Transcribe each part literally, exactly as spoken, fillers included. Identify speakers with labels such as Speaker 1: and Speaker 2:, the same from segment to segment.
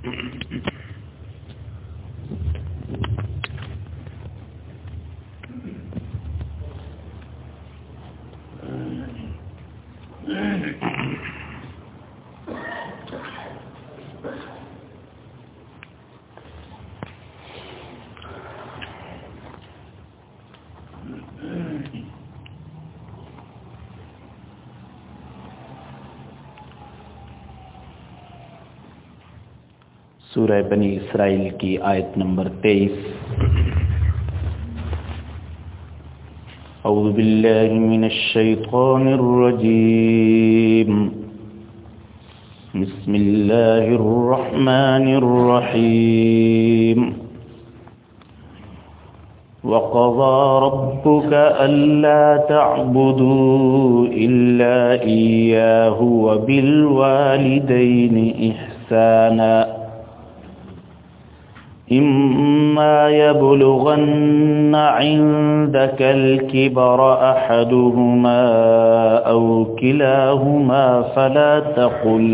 Speaker 1: سورہ بنی اسرائیل کی آیت نمبر تیئیس۔ اعوذ باللہ من الشیطان الرجیم، بسم اللہ الرحمن الرحیم۔ وَقَضَى رَبُّكَ أَلَّا تَعْبُدُوا إِلَّا إِيَّاهُ وَبِالْوَالِدَيْنِ إِحْسَانًا إِمَّا يَبْلُغَنَّ عِندَكَ الْكِبَرَ أَحَدُهُمَا أَوْ كِلَاهُمَا فَلَا تَقُلْ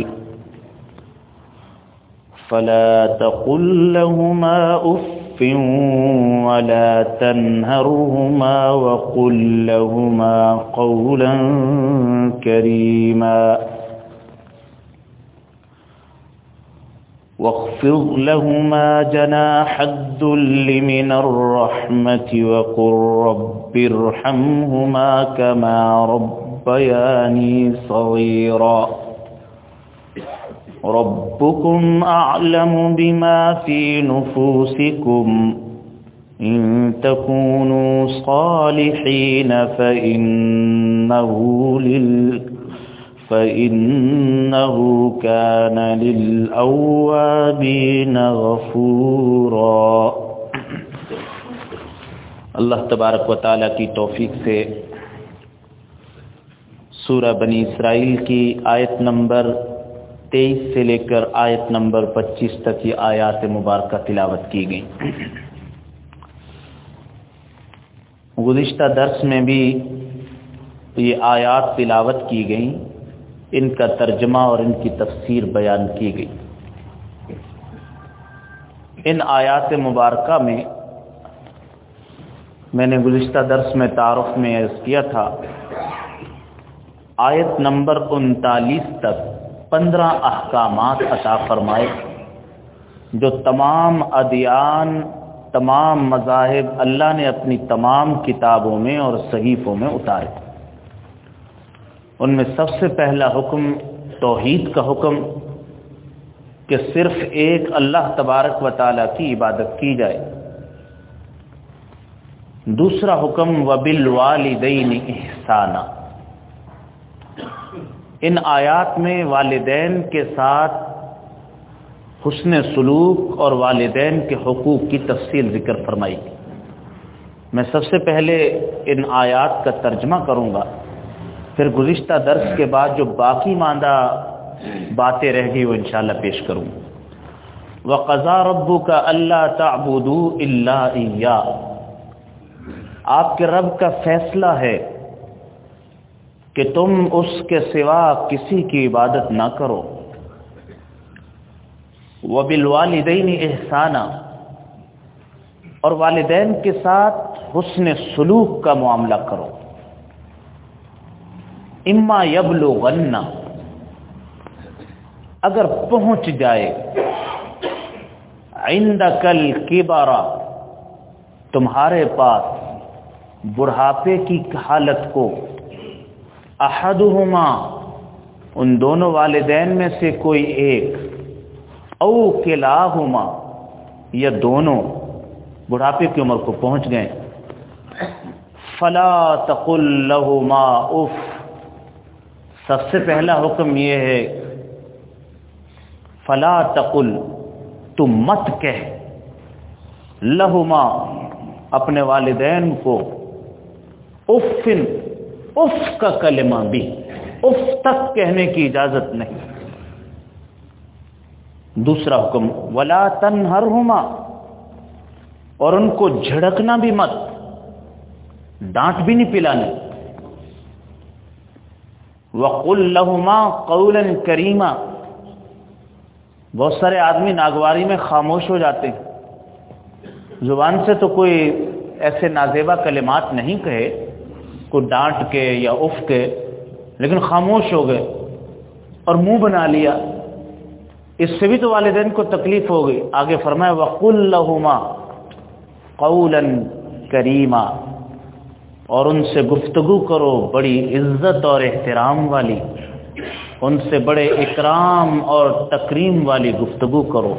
Speaker 1: فَلَا تَقُلْ لَهُمَا أُفٍّ وَلَا تَنْهَرْهُمَا وَقُلْ لَهُمَا قَوْلًا كَرِيمًا واخفض لهما جناح الذل من الرحمة وقل رب ارحمهما كما ربياني صغيرا ربكم أعلم بما في نفوسكم إن تكونوا صالحين فإنه لل فَإِنَّهُ كَانَ لِلْأَوَّابِينَ غَفُورًا۔ اللہ تبارک و تعالیٰ کی توفیق سے سورہ بنی اسرائیل کی آیت نمبر تیئیس سے لے کر آیت نمبر پچیس تک یہ آیات مبارکہ تلاوت کی گئی۔ گزشتہ درس میں بھی یہ آیات تلاوت کی گئیں، ان کا ترجمہ اور ان کی تفسیر بیان کی گئی۔ ان آیات مبارکہ میں میں نے گزشتہ درس میں تعارف میں عرض کیا تھا، آیت نمبر انتالیس تک پندرہ احکامات عطا فرمائے جو تمام ادیان، تمام مذاہب اللہ نے اپنی تمام کتابوں میں اور صحیفوں میں اتارے۔ ان میں سب سے پہلا حکم توحید کا حکم کہ صرف ایک اللہ تبارک و تعالیٰ کی عبادت کی جائے۔ دوسرا حکم وَبِالْوَالِدَيْنِ إِحْسَانًا۔ ان آیات میں والدین کے ساتھ حسن سلوک اور والدین کے حقوق کی تفصیل ذکر فرمائی۔ میں سب سے پہلے ان آیات کا ترجمہ کروں گا، پھر گزشتہ درس کے بعد جو باقی ماندہ باتیں رہ گئی وہ انشاءاللہ پیش کروں۔ وَقَضَى رَبُّكَ أَلَّا تَعْبُدُوا إِلَّا إِيَّاهُ۔ آپ کے رب کا فیصلہ ہے کہ تم اس کے سوا کسی کی عبادت نہ کرو۔ وَبِالْوَالِدَيْنِ إِحْسَانًا، اور والدین کے ساتھ حسن سلوک کا معاملہ کرو۔ اما یبلغن، اگر پہنچ جائے، عندک الکبر، تمہارے پاس بڑھاپے کی حالت کو، احدہما، ان دونوں والدین میں سے کوئی ایک، او کلاہما، یا دونوں بڑھاپے کی عمر کو پہنچ گئے، فلا تقل لہما اف، سب سے پہلا حکم یہ ہے فلا تقل، تم مت کہہ، لہما، اپنے والدین کو، افن، اف کا کلمہ بھی، اف تک کہنے کی اجازت نہیں۔ دوسرا حکم ولا تنہرہما، اور ان کو جھڑکنا بھی مت، ڈانٹ بھی نہیں پلانی۔ وَقُلْ لَهُمَا قَوْلًا كَرِيمًا، بہت سارے آدمی ناگواری میں خاموش ہو جاتے ہیں، زبان سے تو کوئی ایسے نازیبا کلمات نہیں کہے، کوئی ڈانٹ کے یا اف کے، لیکن خاموش ہو گئے اور منہ بنا لیا، اس سے بھی تو والدین کو تکلیف ہو گئی۔ آگے فرمایا وَقُلْ لَهُمَا قَوْلًا كَرِيمًا، اور ان سے گفتگو کرو بڑی عزت اور احترام والی، ان سے بڑے اکرام اور تکریم والی گفتگو کرو،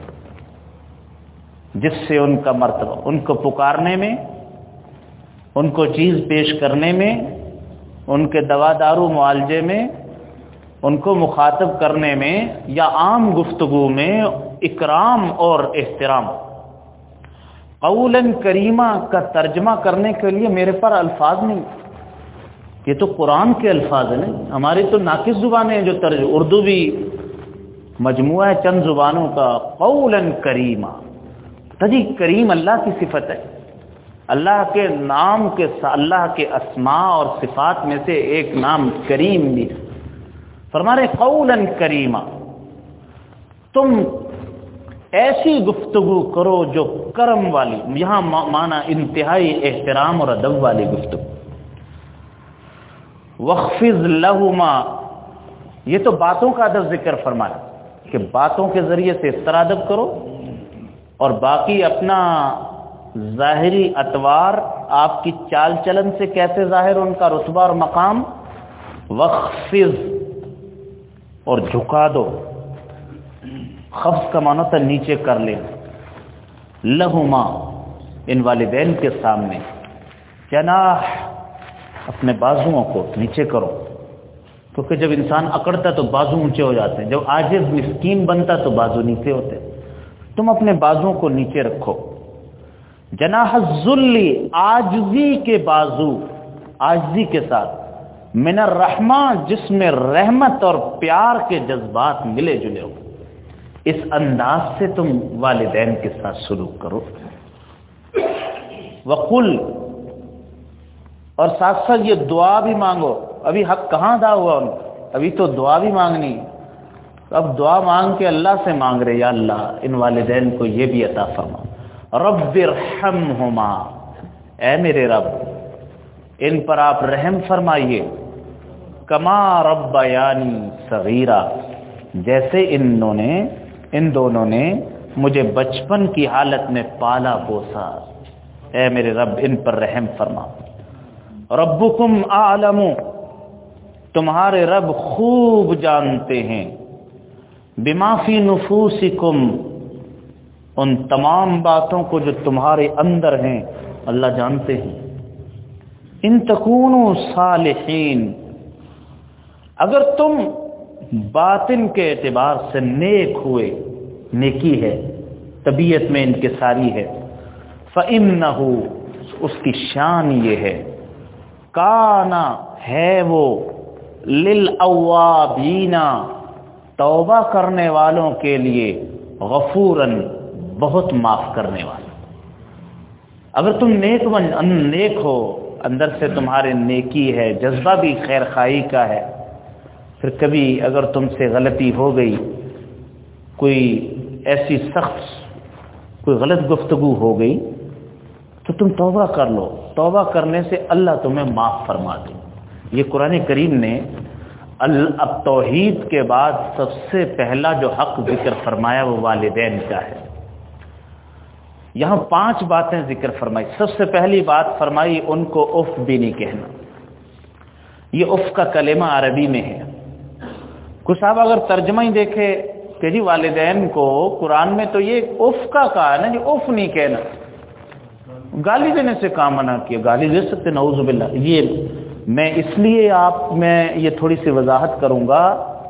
Speaker 1: جس سے ان کا مرتبہ، ان کو پکارنے میں، ان کو چیز پیش کرنے میں، ان کے دوا دارو معالجے میں، ان کو مخاطب کرنے میں یا عام گفتگو میں اکرام اور احترام۔ قولاً کریمہ کا ترجمہ کرنے کے لیے میرے پر الفاظ نہیں، یہ تو قرآن کے الفاظ ہیں، ہماری تو ناقص زبانیں ہیں جو ترجمہ، اردو بھی مجموعہ ہے چند زبانوں کا۔ قولاً کریمہ، تجی کریم اللہ کی صفت ہے، اللہ کے نام کے، اللہ کے اسماء اور صفات میں سے ایک نام کریم بھی ہے۔ فرما رہے قولاً کریمہ، تم ایسی گفتگو کرو جو کرم والی، یہاں معنی انتہائی احترام اور ادب والی گفتگو۔ وَاخْفِضْ لَهُمَا، یہ تو باتوں کا ادب ذکر فرمایا کہ باتوں کے ذریعے سے اس طرح ادب کرو، اور باقی اپنا ظاہری اطوار، آپ کی چال چلن سے کیسے ظاہر ان کا رتبہ اور مقام۔ وَاخْفِضْ، اور جھکا دو، خفض کا معنی تھا نیچے کر لیں، لہما، ان والدین کے سامنے، جناح، اپنے بازوؤں کو نیچے کرو، کیونکہ جب انسان اکڑتا تو بازو اونچے ہو جاتے ہیں، جب عاجز مسکین بنتا تو بازو نیچے ہوتے، تم اپنے بازوؤں کو نیچے رکھو۔ جناح الذل، عاجزی کے بازو، عاجزی کے ساتھ، من الرحمہ، جس میں رحمت اور پیار کے جذبات ملے جلے ہو، اس انداز سے تم والدین کے ساتھ سلوک کرو۔ وقل، اور ساتھ ساتھ یہ دعا بھی مانگو، ابھی حق کہاں ادا ہوا ان کا، ابھی تو دعا بھی مانگنی، اب دعا مانگ کے اللہ سے مانگ رہے، یا اللہ ان والدین کو یہ بھی عطا فرما۔ رب ارحمہما، اے میرے رب ان پر آپ رحم فرمائیے، کما ربیانی صغیرہ، جیسے انہوں نے، ان دونوں نے مجھے بچپن کی حالت میں پالا پوسا، اے میرے رب ان پر رحم فرما۔ ربکم اعلم، تمہارے رب خوب جانتے ہیں، بما فی نفوسکم، ان تمام باتوں کو جو تمہارے اندر ہیں اللہ جانتے ہیں۔ ان تکونوا صالحین، اگر تم باطن کے اعتبار سے نیک ہوئے، نیکی ہے، طبیعت میں انکساری ہے، فَإِنَّهُ، اس کی شان یہ ہے، کانا، ہے وہ، لِلْأَوَّابِينَ، توبہ کرنے والوں کے لیے، غفوراً، بہت معاف کرنے والا۔ اگر تم نیک بن، نیک ہو، اندر سے تمہارے نیکی ہے، جذبہ بھی خیر خواہی کا ہے، پھر کبھی اگر تم سے غلطی ہو گئی، کوئی ایسی سخت کوئی غلط گفتگو ہو گئی، تو تم توبہ کر لو، توبہ کرنے سے اللہ تمہیں معاف فرما دے۔ یہ قرآن کریم نے اب توحید کے بعد سب سے پہلا جو حق ذکر فرمایا وہ والدین کا ہے۔ یہاں پانچ باتیں ذکر فرمائی۔ سب سے پہلی بات فرمائی ان کو اف بھی نہیں کہنا۔ یہ اف کا کلمہ عربی میں ہے، کچھ صاحب اگر ترجمہ ہی دیکھے کہ جی والدین کو قرآن میں تو یہ اف کا کہا ہے نا جی، اف نہیں کہنا، گالی دینے سے کام منع کیا، گالی دے سکتے نعوذ باللہ۔ یہ میں اس لیے آپ میں یہ تھوڑی سی وضاحت کروں گا،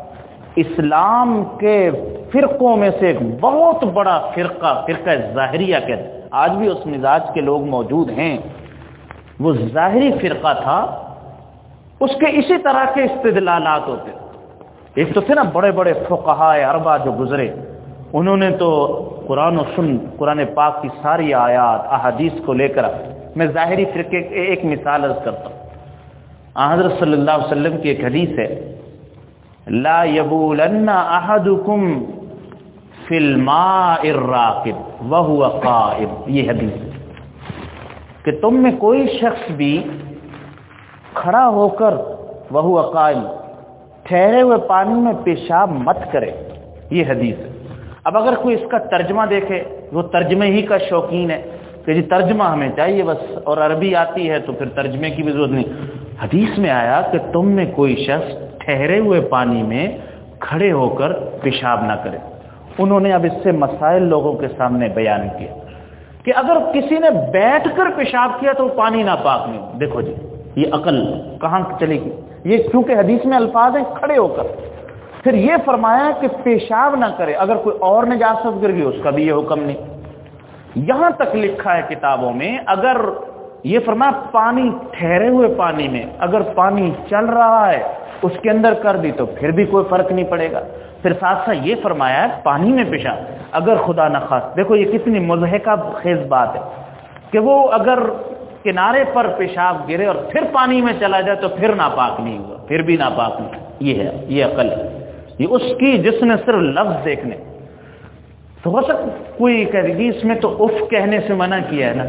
Speaker 1: اسلام کے فرقوں میں سے ایک بہت بڑا فرقہ، فرقہ ظاہریہ کہتے ہیں، آج بھی اس مزاج کے لوگ موجود ہیں، وہ ظاہری فرقہ تھا، اس کے اسی طرح کے استدلالات ہوتے ہیں۔ ایک تو تھے نا بڑے بڑے فقہاء اربعہ جو گزرے، انہوں نے تو قرآن و سن قرآن پاک کی ساری آیات احادیث کو لے کر، میں ظاہری فرقے ایک مثال عرض کرتا ہوں۔ حضرت صلی اللہ علیہ وسلم کی ایک حدیث ہے، لا یبولن احدکم فی الماء الراکد وہو قائم، یہ حدیث کہ تم میں کوئی شخص بھی کھڑا ہو کر وہو قائم ٹھہرے ہوئے پانی میں پیشاب مت کرے، یہ حدیث ہے۔ اب اگر کوئی اس کا ترجمہ دیکھے، وہ ترجمے ہی کا شوقین ہے کہ جی ترجمہ ہمیں چاہیے بس، اور عربی آتی ہے تو پھر ترجمے کی بھی ضرورت نہیں۔ حدیث میں آیا کہ تم میں کوئی شخص ٹھہرے ہوئے پانی میں کھڑے ہو کر پیشاب نہ کرے۔ انہوں نے اب اس سے مسائل لوگوں کے سامنے بیان کیا کہ اگر کسی نے بیٹھ کر پیشاب کیا تو پانی ناپاک نہیں ہو۔ دیکھو جی یہ عقل کہاں چلے گی؟ یہ کیونکہ حدیث میں الفاظ ہیں کھڑے ہو کر، پھر یہ فرمایا کہ پیشاب نہ کرے، اگر کوئی اور نجاست گر گئی اس کا بھی یہ حکم نہیں۔ یہاں تک لکھا ہے کتابوں میں، اگر یہ فرمایا پانی ٹھہرے ہوئے پانی میں اگر پانی چل رہا ہے اس کے اندر کر دی تو پھر بھی کوئی فرق نہیں پڑے گا۔ پھر ساتھ ساتھ یہ فرمایا ہے پانی میں پیشاب اگر خدا نخواست، دیکھو یہ کتنی مضحکہ خیز بات ہے کہ وہ اگر کنارے پر پیشاب گرے اور پھر پانی میں چلا جائے تو پھر ناپاک نہیں ہوگا، پھر بھی ناپاک نہیں۔ یہ ہے، یہ عقل ہے، یہ اس کی جس نے صرف لفظ دیکھنے تو ہو سکتا کوئی کہہ دیجیے اس میں تو اف کہنے سے منع کیا ہے نا۔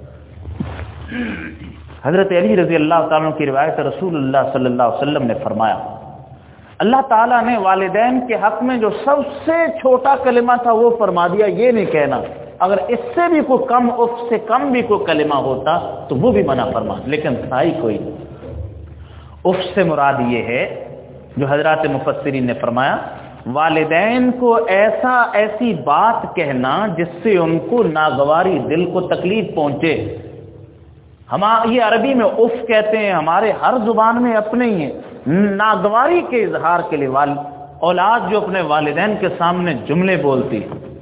Speaker 1: حضرت علی رضی اللہ تعالیٰ کی روایت، رسول اللہ صلی اللہ علیہ وسلم نے فرمایا اللہ تعالیٰ نے والدین کے حق میں جو سب سے چھوٹا کلمہ تھا وہ فرما دیا، یہ نہیں کہنا، اگر اس سے بھی کوئی کم، اف سے کم بھی کوئی کلمہ ہوتا تو وہ بھی منع فرما، لیکن تھا ہی کوئی نہیں۔ اف سے مراد یہ ہے جو حضرات مفسرین نے فرمایا والدین کو ایسا ایسی بات کہنا جس سے ان کو ناگواری، دل کو تکلیف پہنچے۔ ہم یہ عربی میں اف کہتے ہیں، ہمارے ہر زبان میں اپنے ہی ہیں، ناگواری کے اظہار کے لیے والد اولاد جو اپنے والدین کے سامنے جملے بولتی،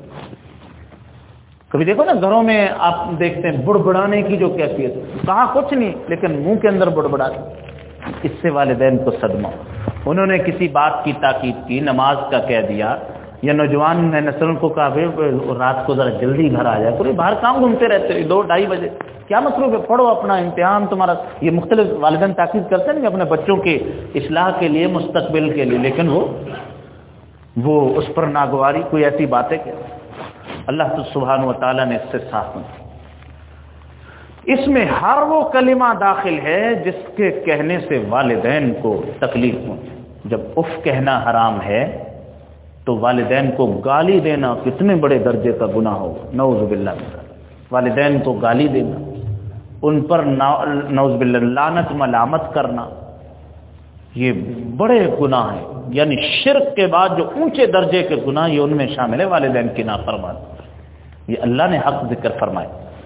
Speaker 1: کبھی دیکھو نا گھروں میں آپ دیکھتے ہیں بڑبڑانے کی جو کیفیت، کہا کچھ نہیں لیکن منہ کے اندر بڑبڑا، اس سے والدین کو صدمہ۔ انہوں نے کسی بات کی تاکید کی، نماز کا کہہ دیا، یا نوجوان نے نسل کو کہا رات کو ذرا جلدی گھر آ جائے، پورے باہر کام گھومتے رہتے دو ڈھائی بجے، کیا مطلب ہے، پڑھو اپنا امتحان تمہارا۔ یہ مختلف والدین تاکید کرتے ہیں اپنے بچوں کے اصلاح کے لیے، مستقبل کے لیے، لیکن وہ وہ اس پر ناگواری، کوئی ایسی بات ہے کہ اللہ سبحانہ و تعالیٰ نے اس سے صاف نہیں۔ اس میں ہر وہ کلمہ داخل ہے جس کے کہنے سے والدین کو تکلیف ہو۔ جب اف کہنا حرام ہے تو والدین کو گالی دینا کتنے بڑے درجے کا گناہ ہوگا، نعوذ باللہ من ذالک۔ والدین کو گالی دینا، ان پر نعوذ باللہ لعنت ملامت کرنا، یہ بڑے گناہ ہیں، یعنی شرک کے بعد جو اونچے درجے کے گناہ یہ ان میں شامل ہے والدین کی نافرمانی۔ یہ اللہ نے حق ذکر فرمائے۔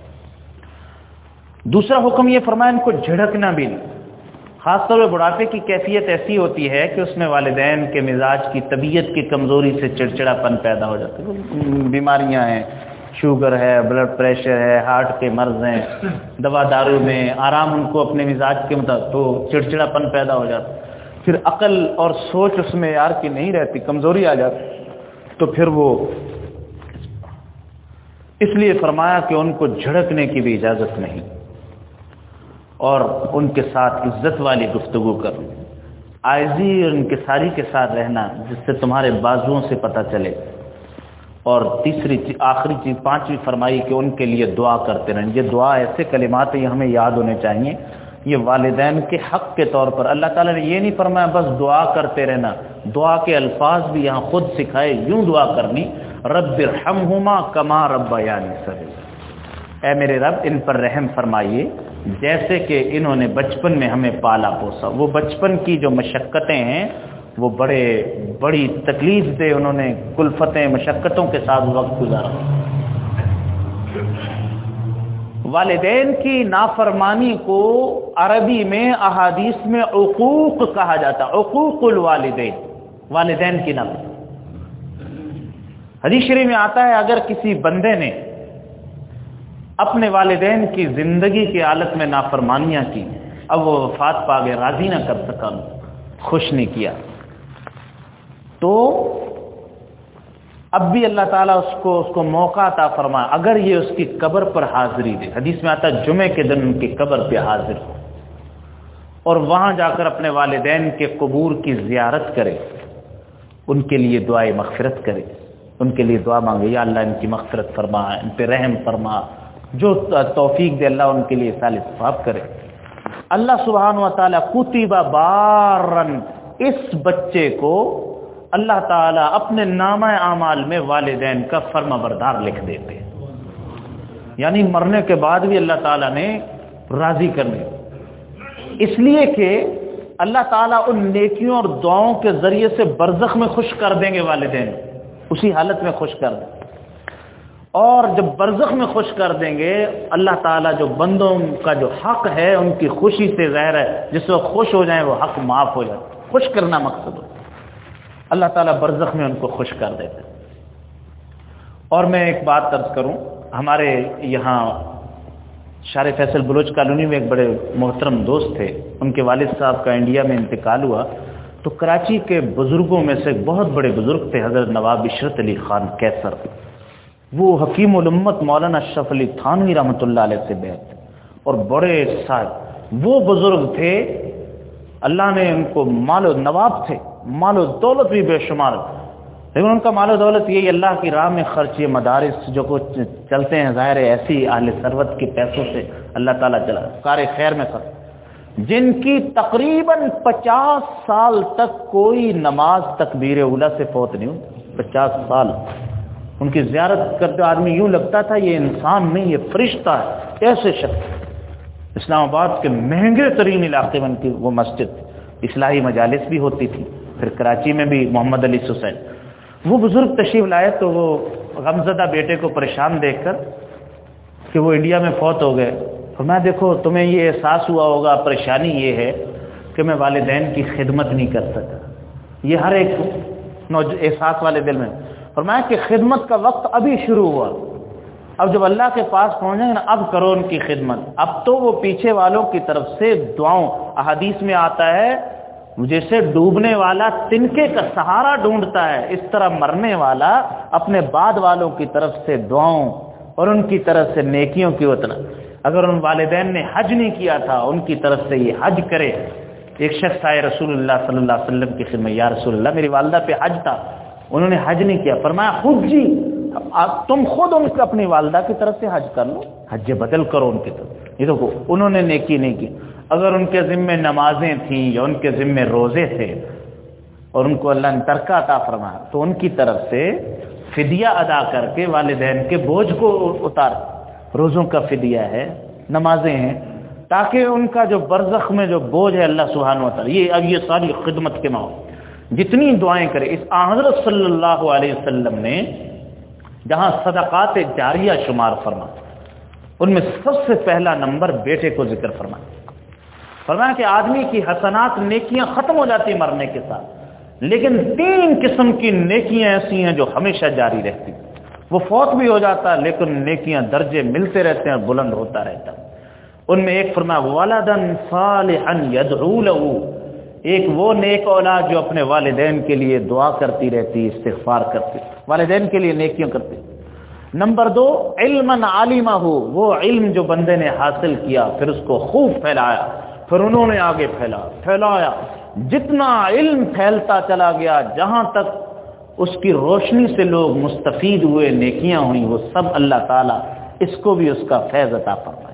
Speaker 1: دوسرا حکم یہ فرمایا ان کو جھڑکنا بھی نہیں، خاص طور پہ بڑھاپے کی کیفیت ایسی ہوتی ہے کہ اس میں والدین کے مزاج کی، طبیعت کی کمزوری سے چڑچڑا پن پیدا ہو جاتا ہے، بیماریاں ہیں، شوگر ہے، بلڈ پریشر ہے، ہارٹ کے مرض ہیں، دوا دارو میں آرام ان کو اپنے مزاج کے مطابق، تو چڑچڑا پن پیدا ہو جاتا ہے، پھر عقل اور سوچ اس میں یار کی نہیں رہتی، کمزوری آ جاتی، تو پھر وہ اس لیے فرمایا کہ ان کو جھڑکنے کی بھی اجازت نہیں، اور ان کے ساتھ عزت والی گفتگو کرنا، عاجزی اور انکساری کے ساتھ رہنا جس سے تمہارے بازوؤں سے پتہ چلے۔ اور تیسری چیز، آخری چیز، پانچویں فرمائی کہ ان کے لیے دعا کرتے رہیں۔ یہ دعا ایسے کلمات ہیں، یہ ہمیں یاد ہونے چاہیے، یہ والدین کے حق کے طور پر اللہ تعالیٰ نے یہ نہیں فرمایا بس دعا کرتے رہنا، دعا کے الفاظ بھی یہاں خود سکھائے، یوں دعا کرنی، رب ارحمہما کما ربیانی صغیرا، اے میرے رب ان پر رحم فرمائیے جیسے کہ انہوں نے بچپن میں ہمیں پالا پوسا۔ وہ بچپن کی جو مشقتیں ہیں وہ بڑے بڑی تکلیف دے، انہوں نے کلفتیں، مشقتوں کے ساتھ وقت گزارا۔ والدین کی نافرمانی کو عربی میں احادیث میں عقوق کہا جاتا، عقوق الوالدین، والدین کی نافرمانی۔ حدیث شریف میں آتا ہے اگر کسی بندے نے اپنے والدین کی زندگی کی حالت میں نافرمانیاں کی، اب وہ وفات پا گئے، راضی نہ کر سکا، خوش نہیں کیا، تو اب بھی اللہ تعالیٰ اس کو اس کو موقع عطا فرمائے اگر یہ اس کی قبر پر حاضری دے۔ حدیث میں آتا ہے جمعے کے دن ان کی قبر پہ حاضر ہو اور وہاں جا کر اپنے والدین کے قبور کی زیارت کرے، ان کے لیے دعائے مغفرت کرے، ان کے لیے دعا مانگے، یا اللہ ان کی مغفرت فرما، ان پہ رحم فرما، جو توفیق دے اللہ ان کے لیے صالح ثواب کرے۔ اللہ سبحانہ و تعالیٰ کتب بارن، اس بچے کو اللہ تعالیٰ اپنے نامہ اعمال میں والدین کا فرما بردار لکھ دیتے، یعنی مرنے کے بعد بھی اللہ تعالیٰ نے راضی کرنے، اس لیے کہ اللہ تعالیٰ ان نیکیوں اور دعاؤں کے ذریعے سے برزخ میں خوش کر دیں گے والدین، اسی حالت میں خوش کر دیں، اور جب برزخ میں خوش کر دیں گے اللہ تعالیٰ جو بندوں کا جو حق ہے ان کی خوشی سے ظاہر ہے، جس وقت خوش ہو جائیں وہ حق معاف ہو جائے، خوش کرنا مقصد ہو، اللہ تعالیٰ برزخ میں ان کو خوش کر دیتے۔ اور میں ایک بات عرض کروں، ہمارے یہاں شار فیصل بلوچ کالونی میں ایک بڑے محترم دوست تھے، ان کے والد صاحب کا انڈیا میں انتقال ہوا، تو کراچی کے بزرگوں میں سے بہت بڑے بزرگ تھے حضرت نواب عشرت علی خان کیسر، وہ حکیم الامت مولانا اشرف علی تھانوی رحمۃ اللہ علیہ سے بیعت، اور بڑے صاحب وہ بزرگ تھے، اللہ نے ان کو مال و نواب تھے، مال و دولت بھی بے شمار، لیکن ان کا مال و دولت یہی اللہ کی راہ میں خرچ، یہ مدارس جو کچھ چلتے ہیں ظاہر ہے ایسی اہل ثروت کے پیسوں سے اللہ تعالیٰ چلا کار خیر میں خرچ، جن کی تقریباً پچاس سال تک کوئی نماز تکبیر اولیٰ سے فوت نہیں ہوئی، پچاس سال ان کی زیارت کرتے آدمی یوں لگتا تھا یہ انسان نہیں یہ فرشتہ ہے، ایسے شخص۔ اسلام آباد کے مہنگے ترین علاقے میں ان کی وہ مسجد، اصلاحی مجالس بھی ہوتی تھی، پھر کراچی میں بھی محمد علی سوسائٹی۔ وہ بزرگ تشریف لائے تو وہ غمزدہ بیٹے کو پریشان دیکھ کر کہ وہ انڈیا میں فوت ہو گئے، فرمایا دیکھو تمہیں یہ احساس ہوا ہوگا، پریشانی یہ ہے کہ میں والدین کی خدمت نہیں کر سکا، یہ ہر ایک احساس والے دل میں، فرمایا کہ خدمت کا وقت ابھی شروع ہوا، اب جب اللہ کے پاس پہنچیں گے نا اب کرو ان کی خدمت، اب تو وہ پیچھے والوں کی طرف سے دعاؤں، احادیث میں آتا ہے جیسے ڈوبنے والا تنکے کا سہارا ڈھونڈتا ہے، اس طرح مرنے والا اپنے بعد والوں کی طرف سے دعاؤں اور ان کی طرف سے نیکیوں کی وطن، اگر ان والدین نے حج نہیں کیا تھا ان کی طرف سے یہ حج کرے۔ ایک شخص آئے رسول اللہ صلی اللہ علیہ وسلم کی خدمت، یا رسول اللہ میری والدہ پہ حج تھا، انہوں نے حج نہیں کیا، فرمایا خود جی تم خود ان کو اپنی والدہ کی طرف سے حج کر لو، حج بدل کرو ان کی طرف۔ یہ دیکھو انہوں نے نیکی نہیں کی، اگر ان کے ذمے نمازیں تھیں یا ان کے ذمے روزے تھے اور ان کو اللہ نے ترکہ عطا فرمایا تو ان کی طرف سے فدیہ ادا کر کے والدین کے بوجھ کو اتار، روزوں کا فدیہ ہے، نمازیں ہیں، تاکہ ان کا جو برزخ میں جو بوجھ ہے اللہ سبحانہ و تعالی، یہ اب یہ ساری خدمت کے ماحول جتنی دعائیں کرے۔ اس حضرت صلی اللہ علیہ وسلم نے جہاں صدقات جاریہ شمار فرما، ان میں سب سے پہلا نمبر بیٹے کو ذکر فرما، فرمایا کہ آدمی کی حسنات نیکیاں ختم ہو جاتی مرنے کے ساتھ، لیکن تین قسم کی نیکیاں ایسی ہیں جو ہمیشہ جاری رہتی، وہ فوت بھی ہو جاتا ہے لیکن نیکیاں درجے ملتے رہتے ہیں، بلند ہوتا رہتا۔ ان میں ایک فرمایا ولدن صالحا يدعو له، ایک وہ نیک اولاد جو اپنے والدین کے لیے دعا کرتی رہتی، استغفار کرتی، والدین کے لیے نیکیاں کرتی۔ نمبر دو علما عالمہ، وہ علم جو بندے نے حاصل کیا پھر اس کو خوب پھیلایا، پھر انہوں نے آگے پھیلا پھیلایا، جتنا علم پھیلتا چلا گیا جہاں تک اس کی روشنی سے لوگ مستفید ہوئے، نیکیاں ہوئیں، وہ سب اللہ تعالیٰ اس کو بھی اس کا فیض عطا فرمائے۔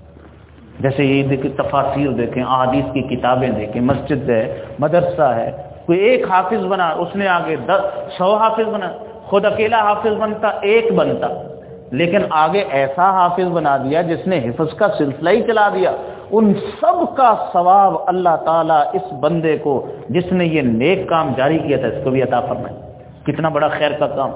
Speaker 1: جیسے یہ دیکھیں تفاسیر دیکھیں، احادیث کی کتابیں دیکھیں، مسجد ہے، مدرسہ ہے، کوئی ایک حافظ بنا اس نے آگے دس سو حافظ بنا، خود اکیلا حافظ بنتا ایک بنتا، لیکن آگے ایسا حافظ بنا دیا جس نے حفظ کا سلسلہ ہی چلا دیا، ان سب کا ثواب اللہ تعالیٰ اس بندے کو جس نے یہ نیک کام جاری کیا تھا اس کو بھی عطا فرمائے۔ کتنا بڑا خیر کا کام۔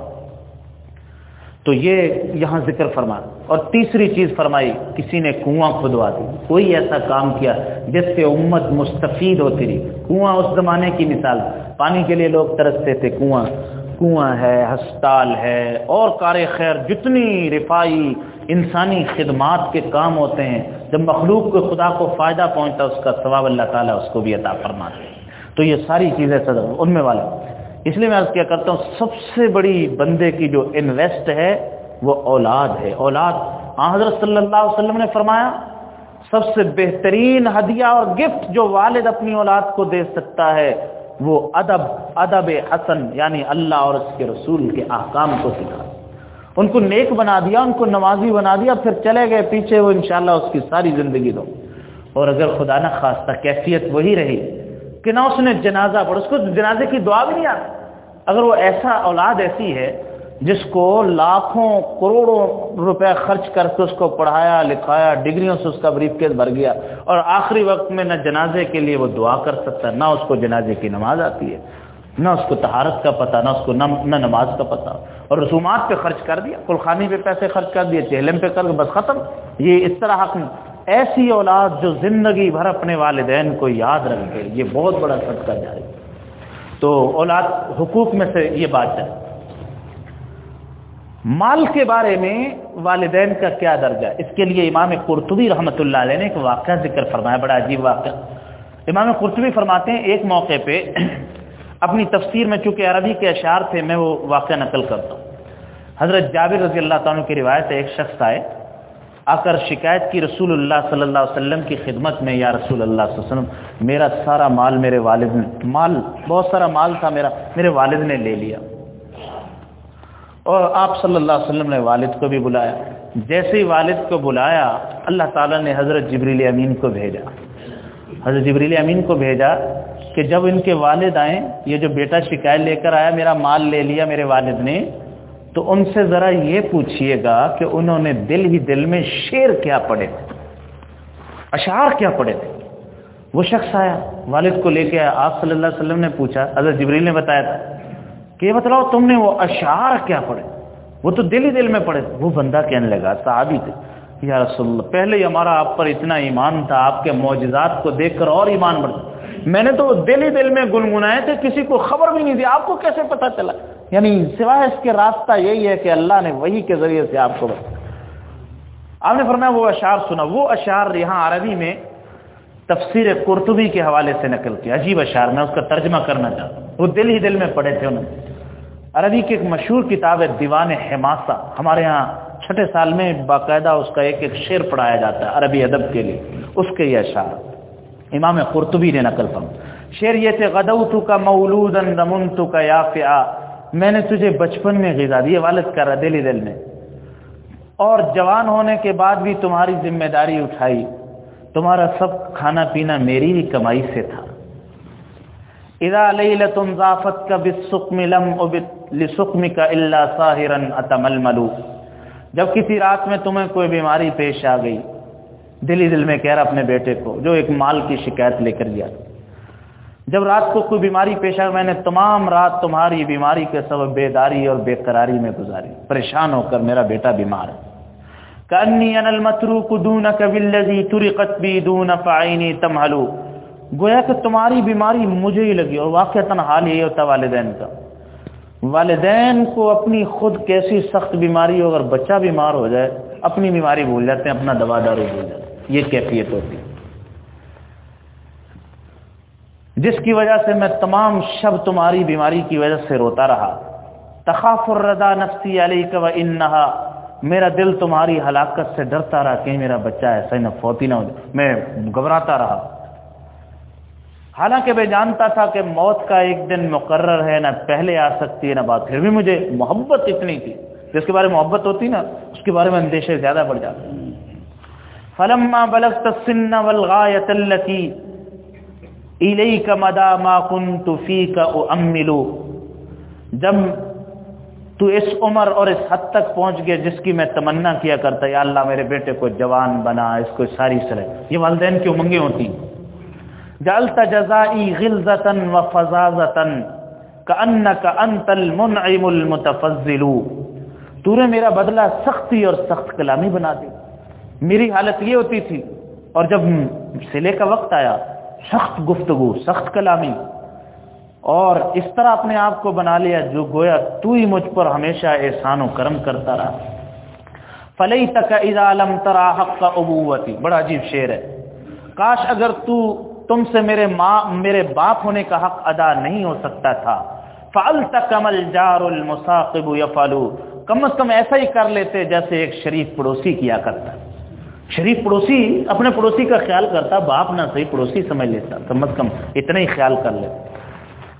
Speaker 1: تو یہ یہاں ذکر فرما، اور تیسری چیز فرمائی کسی نے کنواں کھدوا دی، کوئی ایسا کام کیا جس سے امت مستفید ہوتی رہی۔ کنواں اس زمانے کی مثال، پانی کے لیے لوگ ترستے تھے، کنواں کنواں ہے، ہسپتال ہے، اور کار خیر جتنی رفائی انسانی خدمات کے کام ہوتے ہیں، جب مخلوق کو خدا کو فائدہ پہنچتا اس کا ثواب اللہ تعالیٰ اس کو بھی عطا فرماتے ہیں۔ تو یہ ساری چیزیں ان میں والا، اس لیے میں عرض کیا کرتا ہوں سب سے بڑی بندے کی جو انویسٹ ہے وہ اولاد ہے۔ اولاد حضرت صلی اللہ علیہ وسلم نے فرمایا سب سے بہترین ہدیہ اور گفٹ جو والد اپنی اولاد کو دے سکتا ہے وہ ادب ادب حسن یعنی اللہ اور اس کے رسول کے احکام کو سکھا، ان کو نیک بنا دیا، ان کو نمازی بنا دیا، پھر چلے گئے پیچھے، وہ انشاءاللہ اس کی ساری زندگی دو۔ اور اگر خدا نہ خواستہ کیفیت وہی رہی کہ نہ اس نے جنازہ پڑھا، اس کو جنازے کی دعا بھی نہیں آتی، اگر وہ ایسا اولاد ایسی ہے جس کو لاکھوں کروڑوں روپے خرچ کر کے اس کو پڑھایا لکھایا، ڈگریوں سے اس کا بریف کیس بھر گیا، اور آخری وقت میں نہ جنازے کے لیے وہ دعا کر سکتا، نہ اس کو جنازے کی نماز آتی ہے، نہ اس کو طہارت کا پتہ، نہ اس کو نہ نماز کا پتہ، اور رسومات پہ خرچ کر دیا، کلخانی پہ پیسے خرچ کر دیے، چہلم پہ کر کے بس ختم۔ یہ اس طرح حق نہیں۔ ایسی اولاد جو زندگی بھر اپنے والدین کو یاد رکھے، یہ بہت بڑا صدقہ جاری۔ تو اولاد حقوق میں سے یہ بات ہے۔ مال کے بارے میں والدین کا کیا درجہ ہے، اس کے لیے امام قرطبی رحمۃ اللہ علیہ نے ایک واقعہ ذکر فرمایا، بڑا عجیب واقعہ۔ امام قرطبی فرماتے ہیں ایک موقع پہ اپنی تفسیر میں، چونکہ عربی کے اشعار تھے، میں وہ واقعہ نقل کرتا ہوں۔ حضرت جابر رضی اللہ تعالیٰ کی روایت ہے، ایک شخص آئے، آ کر شکایت کی رسول اللہ صلی اللہ علیہ وسلم کی خدمت میں، یا رسول اللہ صلی اللہ علیہ وسلم میرا سارا مال میرے والد نے، مال بہت سارا مال تھا میرا، میرے والد نے لے لیا۔ اور آپ صلی اللہ علیہ وسلم نے والد کو بھی بلایا۔ جیسے ہی والد کو بلایا، اللہ تعالیٰ نے حضرت جبریل امین کو بھیجا، حضرت جبریل امین کو بھیجا کہ جب ان کے والد آئیں، یہ جو بیٹا شکایت لے کر آیا میرا مال لے لیا میرے والد نے، تو ان سے ذرا یہ پوچھئے گا کہ انہوں نے دل ہی دل میں شعر کیا پڑھے تھے، اشعار کیا پڑھے تھے۔ وہ شخص آیا، والد کو لے کے آیا، آپ صلی اللہ علیہ وسلم نے پوچھا، حضرت جبریل نے بتایا تھا کہ یہ بتلاؤ تم نے وہ اشعار کیا پڑھے؟ وہ تو دل ہی دل میں پڑھے۔ وہ بندہ کہنے لگا، صحابی تھے، یا رسول اللہ پہلے ہی ہمارا آپ پر اتنا ایمان تھا، آپ کے معجزات کو دیکھ کر اور ایمان بڑھتا، میں نے تو دل ہی دل میں گنگنائے تھے، کسی کو خبر بھی نہیں دی، آپ کو کیسے پتا چلا؟ یعنی سوائے اس کے راستہ یہی ہے کہ اللہ نے وحی کے ذریعے سے آپ کو بتایا۔ آپ نے فرمایا وہ اشعار سنا۔ وہ اشعار یہاں عربی میں تفسیر قرطبی کے حوالے سے نقل کیا، عجیب اشعار، میں اس کا ترجمہ کرنا چاہتا ہوں۔ وہ دل ہی دل میں پڑھے تھے انہوں نے۔ عربی کی ایک مشہور کتاب ہے دیوان حماسہ، ہمارے ہاں چھٹے سال میں باقاعدہ اس کا ایک ایک شعر پڑھایا جاتا ہے عربی ادب کے لیے، اس کے یہ اشعار امام قرطبی نے نقل فرمایا۔ شعر یہ تھے، غدوتک مولودا رمنتک یافعا، میں نے تجھے بچپن میں غذا دی، والد کر رہا دل ہی دل میں، اور جوان ہونے کے بعد بھی تمہاری ذمہ داری اٹھائی، تمہارا سب کھانا پینا میری ہی کمائی سے تھا۔ اذا لیلۃ ضافتک بالسقم لم ابت لسقمک الا ساہرا اتململ، جب کسی رات میں تمہیں کوئی بیماری پیش آ گئی، دل ہی دل میں کہہ رہا اپنے بیٹے کو جو ایک مال کی شکایت لے کر گیا، جب رات کو کوئی بیماری پیش آ، میں نے تمام رات تمہاری بیماری کے سبب بیداری اور بے قراری میں گزاری، پریشان ہو کر میرا بیٹا بیمار ہے۔ کأنی انا المتروک دونک بالذی طرقت بی دون فعینی تمہل، گویا کہ تمہاری بیماری مجھے ہی لگی۔ اور واقعتاً حال یہی ہوتا والدین کا، والدین کو اپنی خود کیسی سخت بیماری ہو، اگر بچہ بیمار ہو جائے اپنی بیماری بھول جاتے ہیں، اپنا دوا دارو بھول جاتے ہیں، یہ کیفیت ہوتی ہے، جس کی وجہ سے میں تمام شب تمہاری بیماری کی وجہ سے روتا رہا۔ تخاف الردا نفسی علیک وانہا، میرا دل تمہاری ہلاکت سے ڈرتا رہا، کہیں میرا بچہ ایسا ہی نہ فوتی نہ ہو جائے، میں گھبراتا رہا، حالانکہ میں جانتا تھا کہ موت کا ایک دن مقرر ہے، نہ پہلے آ سکتی ہے نہ بعد، پھر بھی مجھے محبت اتنی تھی، جس کے بارے میں محبت ہوتی نا اس کے بارے میں اندیشے زیادہ بڑھ جاتے۔ فلما بلغت السن والغایۃ التي الیک مدى ما كنت فیک اؤمل، جب تو اس عمر اور اس حد تک پہنچ گیا جس کی میں تمنا کیا کرتا، یا اللہ میرے بیٹے کو جوان بنا، اس کو ساری صلاح، یہ والدین کی امنگیں ہوتی ہیں۔ جعلت جزائی غلظة وفظاظة کأنک انت المنعم المتفضل، تو نے میرا بدلہ سختی اور سخت کلامی بنا دی۔ میری حالت یہ ہوتی تھی، اور جب صلے کا وقت آیا سخت گفتگو، سخت کلامی، اور اس طرح اپنے آپ کو بنا لیا جو گویا تو ہی مجھ پر ہمیشہ احسان و کرم کرتا رہا۔ فلیتک اذا لم ترى حق ابوتی، بڑا عجیب شعر ہے، کاش اگر تو تم سے میرے ماں میرے باپ ہونے کا حق ادا نہیں ہو سکتا تھا، فعلت کما الجار المصاقب یفعل، کم از کم ایسا ہی کر لیتے جیسے ایک شریف پڑوسی کیا کرتا، شریف پڑوسی اپنے پڑوسی کا خیال کرتا، باپ نہ صحیح پڑوسی سمجھ لیتا، کم از کم اتنا ہی خیال کر لیتا۔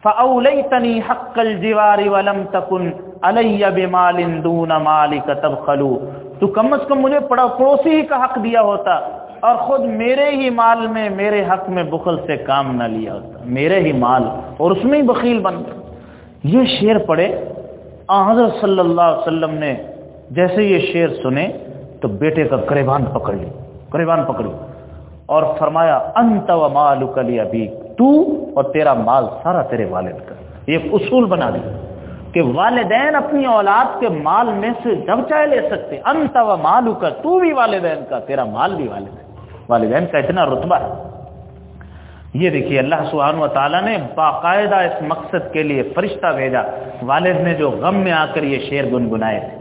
Speaker 1: فأولیتنی حق الجوار ولم تکن علی بمال دون مالک تبخلو، تو کم از کم مجھے پڑوسی ہی کا حق دیا ہوتا اور خود میرے ہی مال میں میرے حق میں بخل سے کام نہ لیا ہوتا، میرے ہی مال اور اس میں ہی بخیل بن گیا۔ یہ شعر پڑھے حضرت صلی اللہ علیہ وسلم نے جیسے یہ شعر سنے تو بیٹے کا گریبان پکڑ لی گریبان پکڑی اور فرمایا انت و مالک لابیک، تو اور تیرا مال سارا تیرے والد کا۔ یہ ایک اصول بنا دیا کہ والدین اپنی اولاد کے مال میں سے جب چاہے لے سکتے، انت و مالک، تو بھی والدین کا، تیرا مال بھی والدین والدین کا اتنا رتبہ ہے۔ یہ دیکھیے اللہ سبحانہ و تعالیٰ نے باقاعدہ اس مقصد کے لیے فرشتہ بھیجا، والد نے جو غم میں آ کر یہ شعر گنگنائے تھے۔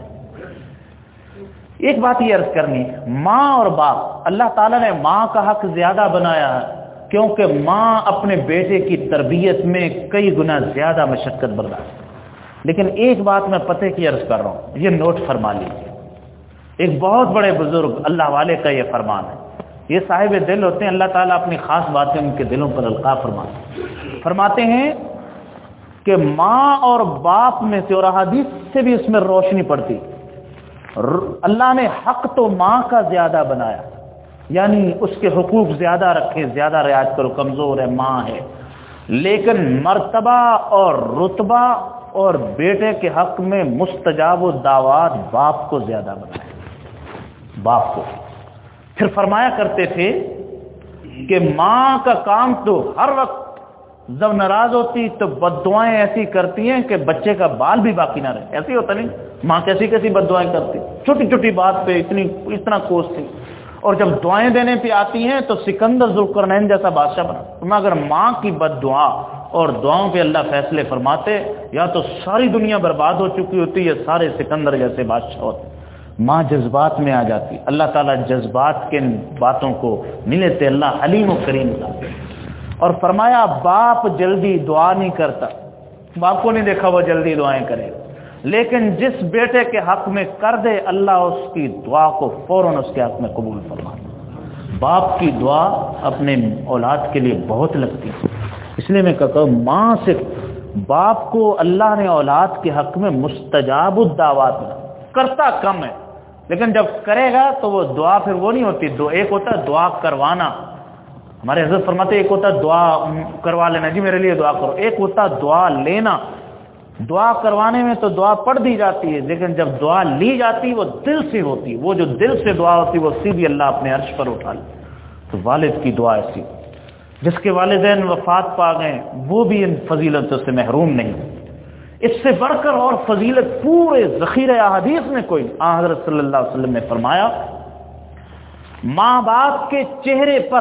Speaker 1: ایک بات یہ عرض کرنی ہے، ماں اور باپ، اللہ تعالیٰ نے ماں کا حق زیادہ بنایا ہے کیونکہ ماں اپنے بیٹے کی تربیت میں کئی گنا زیادہ مشقت برداشت۔ لیکن ایک بات میں پتہ کی عرض کر رہا ہوں، یہ نوٹ فرما لیجیے، ایک بہت بڑے بزرگ اللہ والے کا یہ فرمان ہے، یہ صاحب دل ہوتے ہیں، اللہ تعالیٰ اپنی خاص باتیں ان کے دلوں پر القا فرماتے فرماتے ہیں کہ ماں اور باپ میں سے، اور احادیث سے بھی اس میں روشنی پڑتی، اللہ نے حق تو ماں کا زیادہ بنایا، یعنی اس کے حقوق زیادہ رکھے، زیادہ رعایت کرو، کمزور ہے ماں ہے، لیکن مرتبہ اور رتبہ اور بیٹے کے حق میں مستجاب الدعوات باپ کو زیادہ بنایا، باپ کو۔ پھر فرمایا کرتے تھے کہ ماں کا کام تو ہر وقت جب ناراض ہوتی تو بد دعائیں ایسی کرتی ہیں کہ بچے کا بال بھی باقی نہ رہے، ایسی ہوتا نہیں، ماں کیسی کیسی بد دعائیں کرتی، چھوٹی چھوٹی بات پہ اتنی اتنا کوستی، اور جب دعائیں دینے پہ آتی ہیں تو سکندر ذوالقرنین جیسا بادشاہ بنا۔ اگر ماں کی بد دعا اور دعاؤں پہ اللہ فیصلے فرماتے، یا تو ساری دنیا برباد ہو چکی ہوتی، یا سارے سکندر جیسے بادشاہ ہوتے۔ ماں جذبات میں آ جاتی، اللہ تعالیٰ جذبات کے باتوں کو نہیں لیتے، اللہ حلیم و کریم تھا۔ اور فرمایا باپ جلدی دعا نہیں کرتا، باپ کو نہیں دیکھا وہ جلدی دعائیں کرے، لیکن جس بیٹے کے حق میں کر دے اللہ اس کی دعا کو فوراً اس کے حق میں قبول فرماتا۔ باپ کی دعا اپنے اولاد کے لیے بہت لگتی ہے، اس لیے میں کہتا ہوں ماں سے باپ کو اللہ نے اولاد کے حق میں مستجاب الدعوات میں کرتا کم ہے، لیکن جب کرے گا تو وہ دعا پھر وہ نہیں ہوتی، دو ایک ہوتا ہے دعا کروانا، ہمارے حضرت فرماتے ایک ہوتا ہے دعا کروا لینا، جی میرے لیے دعا کرو، ایک ہوتا ہے دعا لینا۔ دعا کروانے میں تو دعا پڑھ دی جاتی ہے، لیکن جب دعا لی جاتی وہ دل سے ہوتی، وہ جو دل سے دعا ہوتی وہ سیدھی اللہ اپنے عرش پر اٹھا لے۔ تو والد کی دعا ایسی، جس کے والدین وفات پا گئے وہ بھی ان فضیلتوں سے محروم نہیں، اس سے بڑھ کر اور فضیلت پورے ذخیرہ احادیث میں کوئی۔ حضرت صلی اللہ علیہ وسلم نے فرمایا ماں باپ کے چہرے پر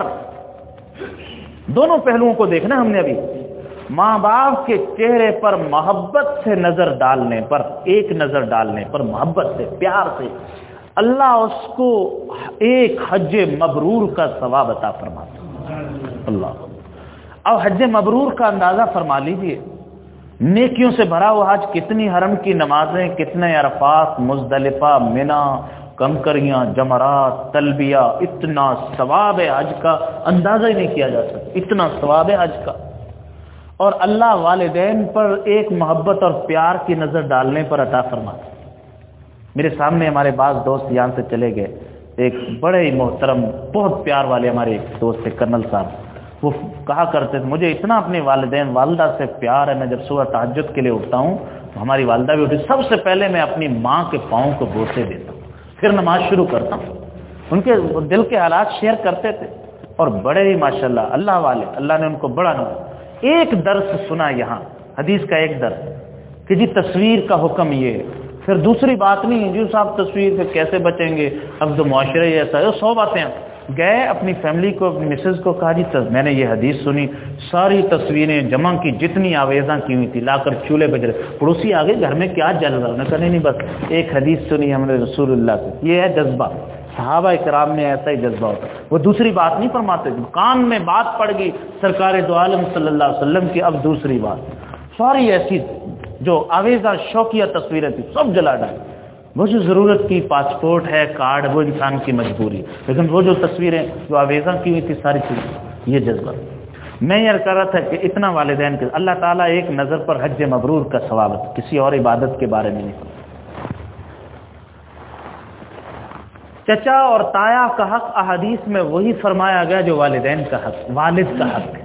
Speaker 1: دونوں پہلوؤں کو دیکھنا ہم نے ابھی، ماں باپ کے چہرے پر محبت سے نظر ڈالنے پر، ایک نظر ڈالنے پر محبت سے پیار سے اللہ اس کو ایک حج مبرور کا ثواب عطا فرماتا۔ اللہ، اب حج مبرور کا اندازہ فرما لیجئے، نیکیوں سے بھرا ہوا حج، کتنی حرم کی نمازیں، کتنے عرفات، مزدلفہ، منا، کنکریاں، جمرات، تلبیہ، اتنا ثواب ہے حج کا اندازہ ہی نہیں کیا جا سکتا، اتنا ثواب ہے حج کا۔ اور اللہ والدین پر ایک محبت اور پیار کی نظر ڈالنے پر عطا فرماتا۔ میرے سامنے ہمارے بعض دوست یہاں سے چلے گئے، ایک بڑے ہی محترم بہت پیار والے ہمارے ایک دوست تھے کرنل صاحب، وہ کہا کرتے تھے مجھے اتنا اپنے والدین والدہ سے پیار ہے، میں جب صبح تہجد کے لیے اٹھتا ہوں تو ہماری والدہ بھی اٹھی، سب سے پہلے میں اپنی ماں کے پاؤں کو بوسے دیتا ہوں، پھر نماز شروع کرتا ہوں۔ ان کے دل کے حالات شیئر کرتے تھے، اور بڑے ہی ماشاءاللہ اللہ والے، اللہ نے ان کو بڑا نوازا۔ ایک درس سنا یہاں، حدیث کا ایک درس کہ جی تصویر کا حکم یہ ہے، پھر دوسری بات نہیں جی صاحب تصویر سے کیسے بچیں گے، اب تو معاشرہ ہی ایسا ہے، سو باتیں گئے اپنی فیملی کو، اپنی مسز کو کہا جی میں نے یہ حدیث سنی، ساری تصویریں جمع کی جتنی آویزاں کی ہوئی تھی لا کر چولہے پہ جلے، پڑوسی آگے گھر میں کیا جل رہا، میں کہا نہیں نہیں بس ایک حدیث سنی ہم نے رسول اللہ سے، یہ ہے جذبہ، صحابہ کرام میں ایسا ہی جذبہ ہوتا، وہ دوسری بات نہیں فرماتے، کان میں بات پڑ گئی سرکار دو عالم صلی اللہ علیہ وسلم کی، اب دوسری بات، ساری ایسی جو آویزہ شوقیہ تصویریں تھی سب جلا ڈالی، وہ جو ضرورت کی پاسپورٹ ہے کارڈ وہ انسان کی مجبوری، لیکن وہ جو تصویریں جو آویزہ کی ہوئی تھی ساری چیزیں، یہ جذبہ۔ میں یہ کر رہا تھا کہ اتنا والدین کے اللہ تعالیٰ ایک نظر پر حج مبرور کا ثواب ہے، کسی اور عبادت کے بارے میں نہیں۔ چچا اور تایا کا حق احادیث میں وہی فرمایا گیا جو والدین کا حق، والد کا حق ہے،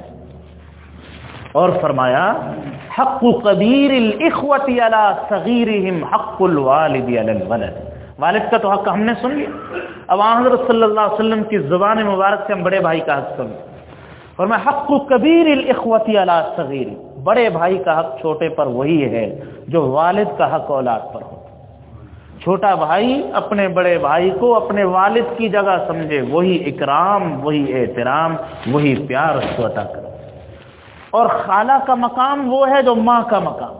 Speaker 1: اور فرمایا حق کبیر الاخوۃ علی صغیرہم حق الوالد علی الولد، والد کا تو حق ہم نے سن لیا، اب حضرت صلی اللہ علیہ وسلم کی زبان مبارک سے ہم بڑے بھائی کا حق سن، اور میں حق کبیر الاخوۃ علی صغیر، بڑے بھائی کا حق چھوٹے پر وہی ہے جو والد کا حق اولاد پر ہو۔ چھوٹا بھائی اپنے بڑے بھائی کو اپنے والد کی جگہ سمجھے، وہی اکرام، وہی احترام، وہی پیار اس کو عطا کرے، اور خالہ کا مقام وہ ہے جو ماں کا مقام۔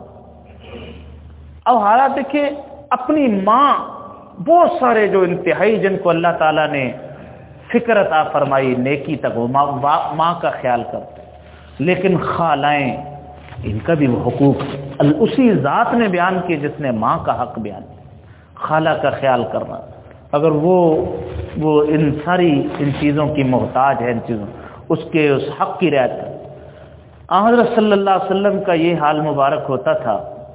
Speaker 1: اب حالات دیکھیں، اپنی ماں، بہت سارے جو انتہائی جن کو اللہ تعالیٰ نے فکر عطا فرمائی نیکی تک، وہ ماں, ماں کا خیال کرتے، لیکن خالائیں، ان کا بھی وہ حقوق اسی ذات نے بیان کیے جس نے ماں کا حق بیان کیا، خالہ کا خیال کرنا، اگر وہ وہ ان ساری ان چیزوں کی محتاج ہے، ان چیزوں اس کے اس حق کی رعایت کرنا۔ حضرت صلی اللہ علیہ وسلم کا یہ حال مبارک ہوتا تھا،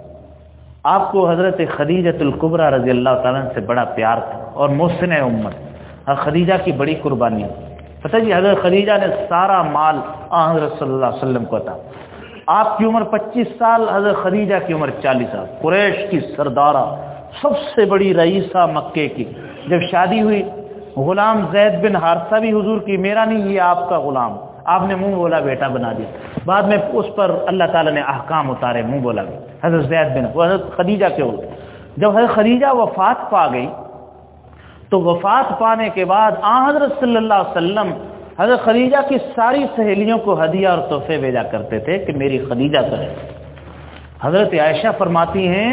Speaker 1: آپ کو حضرت خدیجۃ الکبریٰ رضی اللہ تعالیٰ سے بڑا پیار تھا، اور محسن امت، خدیجہ کی بڑی قربانی ہے۔ پتہ جی حضرت خدیجہ نے سارا مال حضرت صلی اللہ علیہ وسلم کو عطا، آپ کی عمر پچیس سال، حضرت خدیجہ کی عمر چالیس سال، قریش کی سردارہ، سب سے بڑی رئیسہ مکے کی۔ جب شادی ہوئی، غلام زید بن حارثہ بھی حضور کی، میرا نہیں یہ آپ کا غلام، آپ نے منہ بولا بیٹا بنا دیا، بعد میں اس پر اللہ تعالیٰ نے احکام اتارے، منہ بولا حضرت زید بن، وہ حضرت خدیجہ کے ہوئے۔ جب حضرت خدیجہ وفات پا گئی تو وفات پانے کے بعد آن حضرت صلی اللہ علیہ وسلم حضرت خدیجہ کی ساری سہیلیوں کو ہدیہ اور تحفے بھیجا کرتے تھے کہ میری خدیجہ کرے۔ حضرت عائشہ فرماتی ہیں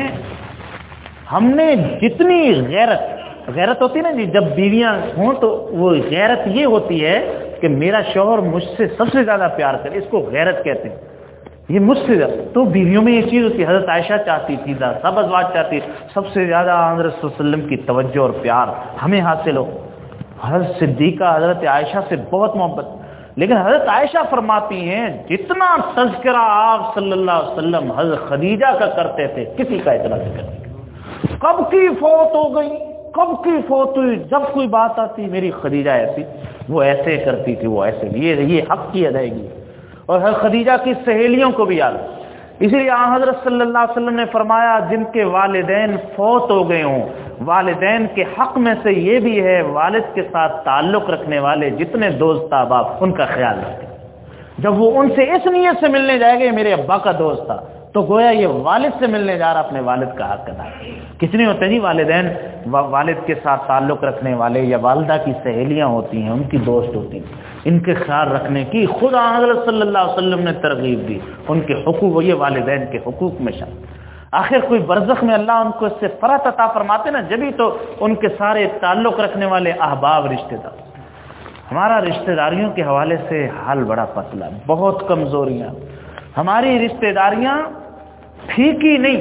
Speaker 1: ہم نے جتنی غیرت غیرت ہوتی ہے نا جی، جب بیویاں ہوں تو وہ غیرت یہ ہوتی ہے کہ میرا شوہر مجھ سے سب سے زیادہ پیار کرے، اس کو غیرت کہتے ہیں، یہ مجھ سے زیادہ۔ تو بیویوں میں یہ چیز ہوتی ہے، حضرت عائشہ چاہتی تھی، سب ازواج چاہتی سب سے زیادہ حضرت صلی اللہ علیہ وسلم کی توجہ اور پیار ہمیں حاصل ہو۔ حضرت صدیقہ حضرت عائشہ سے بہت محبت، لیکن حضرت عائشہ فرماتی ہیں جتنا تذکرہ آپ صلی اللہ علیہ وسلم حضرت خدیجہ کا کرتے تھے، کسی کا اتنا ذکر نہیں۔ کب کی فوت ہو گئی، کب کی فوت ہوئی، جب کوئی بات آتی میری خدیجہ ایسی، وہ ایسے کرتی تھی، وہ ایسے، یہ یہ حق کی ادائیگی۔ اور حضرت خدیجہ کی سہیلیوں کو بھی یاد، اسی لیے حضرت صلی اللہ علیہ وسلم نے فرمایا جن کے والدین فوت ہو گئے ہوں، والدین کے حق میں سے یہ بھی ہے والد کے ساتھ تعلق رکھنے والے جتنے دوست احباب، ان کا خیال رکھیں۔ جب وہ ان سے اس نیت سے ملنے جائے گا میرے ابا کا دوست تھا، تو گویا یہ والد سے ملنے جا رہا اپنے والد کا حق ادا۔ کتنے ہوتے ہیں والدین والد کے ساتھ تعلق رکھنے والے، یا والدہ کی سہیلیاں ہوتی ہیں، ان کی دوست ہوتی ہیں، ان کے خیال رکھنے کی خود حضرت صلی اللہ علیہ وسلم نے ترغیب دی، ان کے حقوق، یہ والدین کے حقوق میں شامل۔ آخر کوئی برزخ میں اللہ ان کو اس سے فرات عطا فرماتے نا، جبھی تو ان کے سارے تعلق رکھنے والے احباب، رشتہ دار۔ ہمارا رشتہ داریوں کے حوالے سے حال بڑا پتلا، بہت کمزوریاں، ہماری رشتہ داریاں پھیکی نہیں،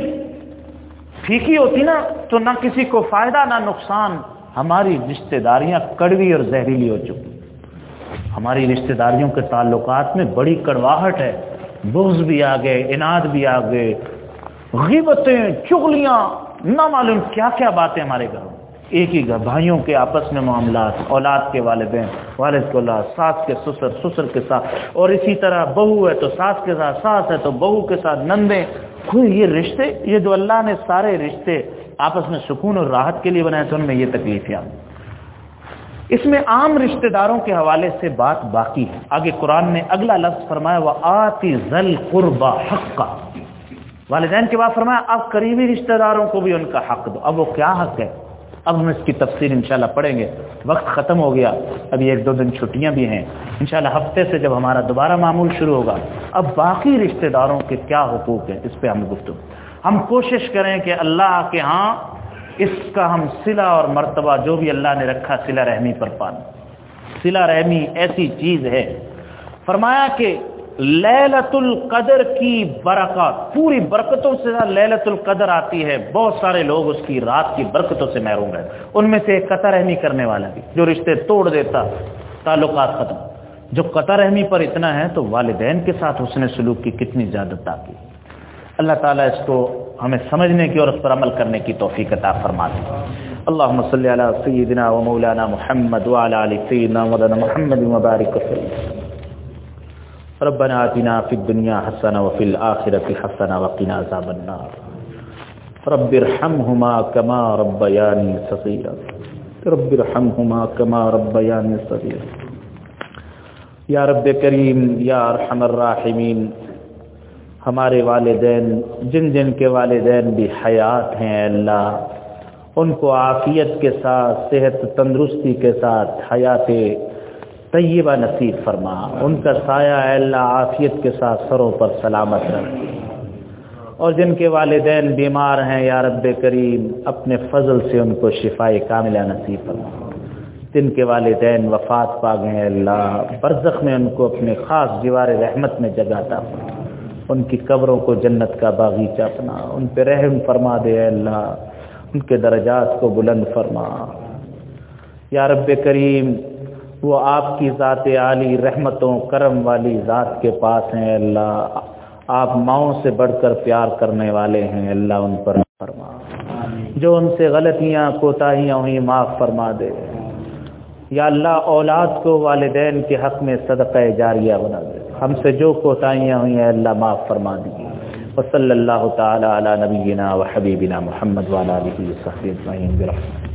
Speaker 1: پھیکی ہوتی نا تو نہ کسی کو فائدہ نہ نقصان، ہماری رشتہ داریاں کڑوی اور زہریلی ہو چکی، ہماری رشتہ داریوں کے تعلقات میں بڑی کڑواہٹ ہے، بغض بھی آ گئے، اناد بھی آ گئے، غیبتیں، چغلیاں، نہ معلوم کیا کیا باتیں ہمارے گھروں میں، ایک ہی گھر، بھائیوں کے آپس میں معاملات، اولاد کے والدین، والد کے اولاد، ساس کے سسر، سسر کے ساتھ، اور اسی طرح بہو ہے تو ساس کے ساتھ، ساس ہے تو بہو کے ساتھ، نندیں، کوئی یہ رشتے، یہ جو اللہ نے سارے رشتے آپس میں سکون اور راحت کے لیے بنائے تھے، ان میں یہ تکلیفیں آ گئی۔ اس میں عام رشتہ داروں کے حوالے سے بات باقی ہے، آگے قرآن نے اگلا لفظ فرمایا وَآتِ ذَا الْقُرْبَى حَقًّا، والدین کے بعد فرمایا اب قریبی رشتہ داروں کو بھی ان کا حق دو۔ اب وہ کیا حق ہے، اب ہم اس کی تفصیل انشاءاللہ پڑھیں گے، وقت ختم ہو گیا، ابھی ایک دو دن چھٹیاں بھی ہیں، انشاءاللہ ہفتے سے جب ہمارا دوبارہ معمول شروع ہوگا، اب باقی رشتہ داروں کے کیا حقوق ہیں اس پہ ہم گفتگو، ہم کوشش کریں کہ اللہ کے ہاں اس کا ہم صلہ اور مرتبہ جو بھی اللہ نے رکھا صلہ رحمی پر پانا۔ صلہ رحمی ایسی چیز ہے، فرمایا کہ لیلۃ القدر کی برکات، پوری برکتوں سے لیلۃ القدر آتی ہے، بہت سارے لوگ اس کی رات کی برکتوں سے محروم رہے، ان میں سے قطع رحمی کرنے والا بھی، جو رشتے توڑ دیتا، تعلقات ختم۔ جو قطع رحمی پر اتنا ہے تو والدین کے ساتھ حسن سلوک کی کتنی زیادہ تاکید. اللہ تعالیٰ اس کو ہمیں سمجھنے کی اور اس پر عمل کرنے کی توفیق عطا فرما دے. اللهم صل على سيدنا ومولانا محمد وعلى ال سيدنا مولانا محمد وبارك وسلم. ربنا آتنا في الدنيا حسنة وفي الآخرة حسنة وقنا عذاب النار. رب ارحمهما كما ربياني صغيرا. رب ارحمهما كما ربياني صغيرا. یا رب کریم یا ارحم الراحمین، ہمارے والدین جن جن کے والدین بھی حیات ہیں اللہ، ان کو عافیت کے ساتھ، صحت تندرستی کے ساتھ حیات طیبہ نصیب فرما. ان کا سایہ اے اللہ عافیت کے ساتھ سروں پر سلامت رکھ. اور جن کے والدین بیمار ہیں یا رب کریم اپنے فضل سے ان کو شفائے کاملہ نصیب فرما. جن کے والدین وفات پا گئے ہیں اللہ، برزخ میں ان کو اپنے خاص جوار رحمت میں جگہ عطا فرما. ان کی قبروں کو جنت کا باغیچہ بنا. ان پہ رحم فرما دے اے اللہ، ان کے درجات کو بلند فرما. یا رب کریم وہ آپ کی ذات عالی رحمتوں کرم والی ذات کے پاس ہیں اللہ. آپ ماؤں سے بڑھ کر پیار کرنے والے ہیں اللہ، ان پر فرما. جو ان سے غلطیاں کوتاہیاں ہوئی معاف فرما دے. یا اللہ اولاد کو والدین کے حق میں صدقہ جاریہ بنا دے. ہم سے جو کوتاہیاں ہوئی ہیں اللہ معاف فرما دیجیے. وصلی اللہ تعالی علی نبینا و حبیبنا محمد وعلی آلہ وصحبہ اجمعین برحمتہ.